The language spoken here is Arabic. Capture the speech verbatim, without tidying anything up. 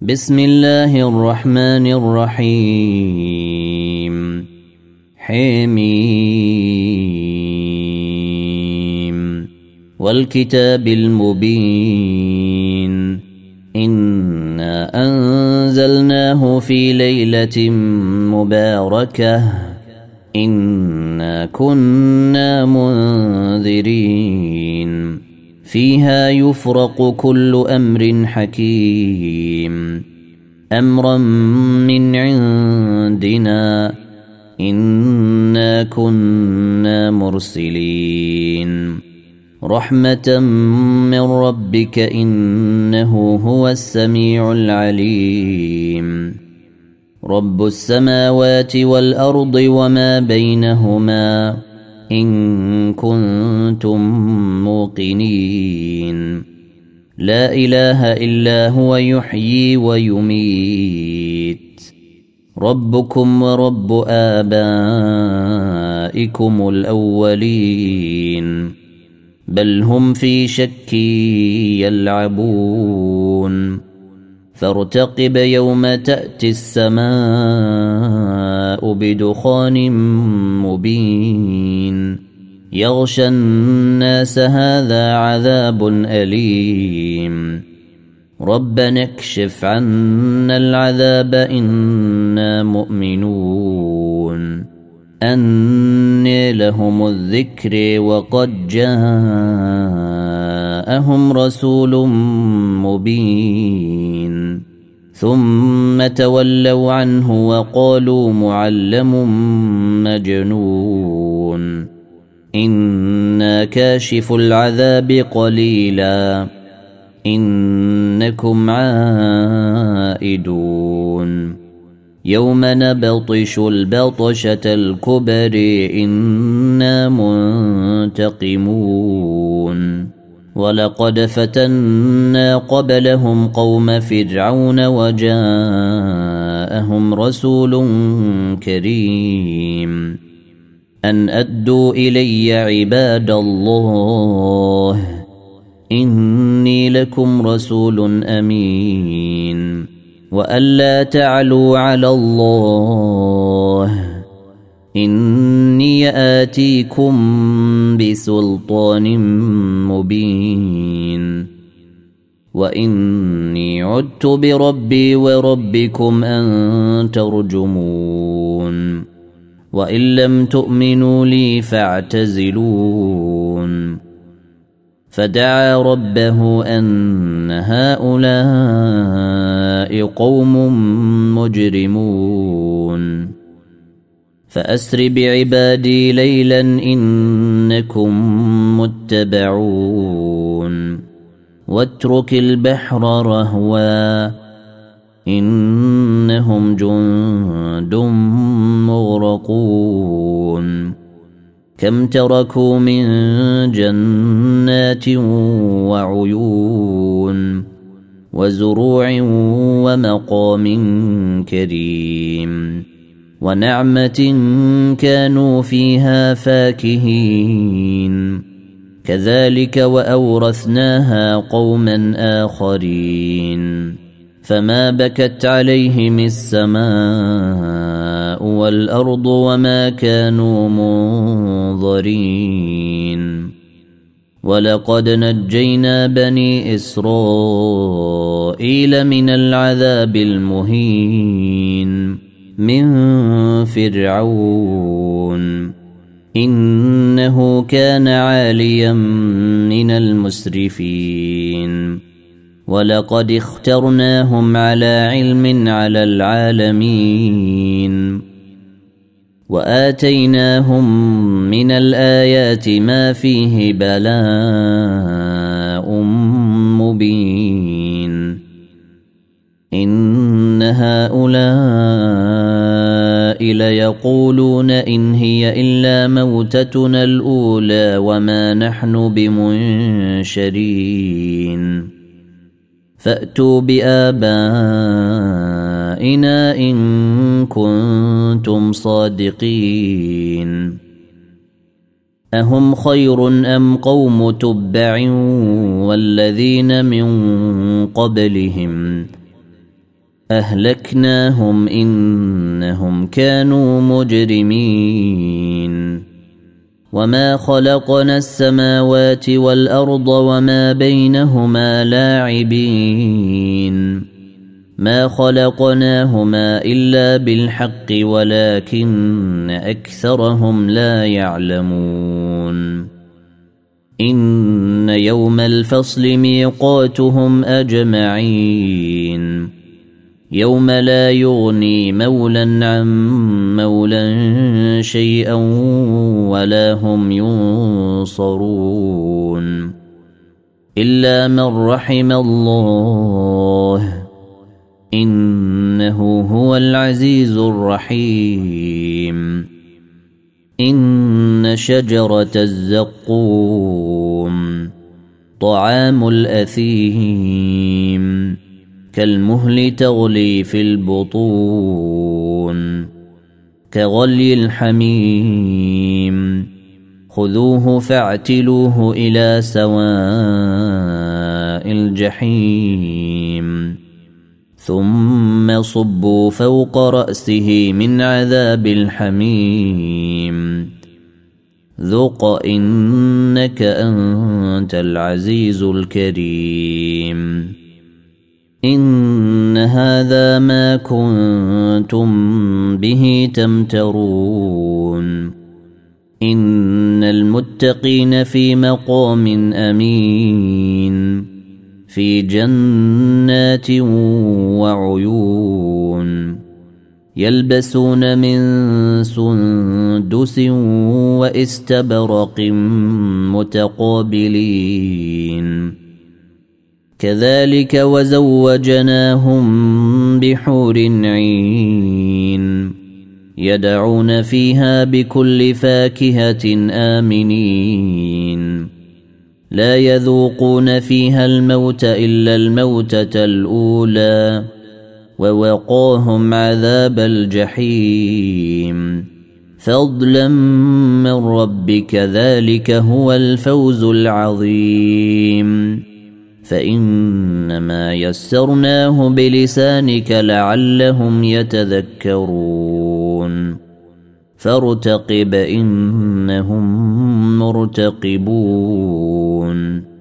بسم الله الرحمن الرحيم حميم والكتاب المبين إنا أنزلناه في ليلة مباركة إنا كنا منذرين فيها يفرق كل أمر حكيم أمرا من عندنا إنا كنا مرسلين رحمة من ربك إنه هو السميع العليم رب السماوات والأرض وما بينهما إن كنتم موقنين لا إله إلا هو يحيي ويميت ربكم ورب آبائكم الأولين بل هم في شك يلعبون فارتقب يوم تأتي السماء بدخان مبين يغشى الناس هذا عذاب أليم ربنا اكشف عنا العذاب إنا مؤمنون أني لهم الذكر وقد جاءهم رسول مبين ثم تولوا عنه وقالوا معلم مجنون إنا كاشف العذاب قليلا إنكم عائدون يوم نبطش البطشة الكبر إنا منتقمون ولقد فتنا قبلهم قوم فرعون وجاءهم رسول كريم أن أدوا إلي عباد الله إني لكم رسول أمين وألا تعلوا على الله إني آتيكم بسلطان مبين وإني عدت بربي وربكم أن ترجمون وإن لم تؤمنوا لي فاعتزلون فدعا ربه أن هؤلاء قوم مجرمون فأسر بعبادي ليلا إنكم متبعون واترك البحر رهوا إنهم جند مغرقون كم تركوا من جنات وعيون وزروع ومقام كريم ونعمة كانوا فيها فاكهين كذلك وأورثناها قوما آخرين فما بكت عليهم السماء والأرض وما كانوا منظرين ولقد نجينا بني إسرائيل من العذاب المهين من فرعون إنه كان عاليا من المسرفين ولقد اخترناهم على علم على العالمين وآتيناهم من الآيات ما فيه بلاء مبين إن هؤلاء ليقولون إن هي إلا موتتنا الأولى وما نحن بمنشرين فأتوا بآبائنا إن كنتم صادقين أهم خير أم قوم تبع والذين من قبلهم أهلكناهم إنهم كانوا مجرمين وما خلقنا السماوات والأرض وما بينهما لاعبين ما خلقناهما إلا بالحق ولكن أكثرهم لا يعلمون إن يوم الفصل ميقاتهم أجمعين يوم لا يغني مولا عن مولا شيئا ولا هم ينصرون إلا من رحم الله إنه هو العزيز الرحيم إن شجرة الزقوم طعام الأثيم كالمهل تغلي في البطون كغلي الحميم خذوه فاعتلوه إلى سواء الجحيم ثم صبوا فوق رأسه من عذاب الحميم ذق إنك أنت العزيز الكريم إن هذا ما كنتم به تمترون إن المتقين في مقام أمين في جنات وعيون يلبسون من سندس واستبرق متقابلين كذلك وزوجناهم بحور عين يدعون فيها بكل فاكهة آمنين لا يذوقون فيها الموت إلا الموتة الأولى ووقاهم عذاب الجحيم فضلا من ربك ذلك هو الفوز العظيم فإنما يسرناه بلسانك لعلهم يتذكرون فارتقب إنهم مرتقبون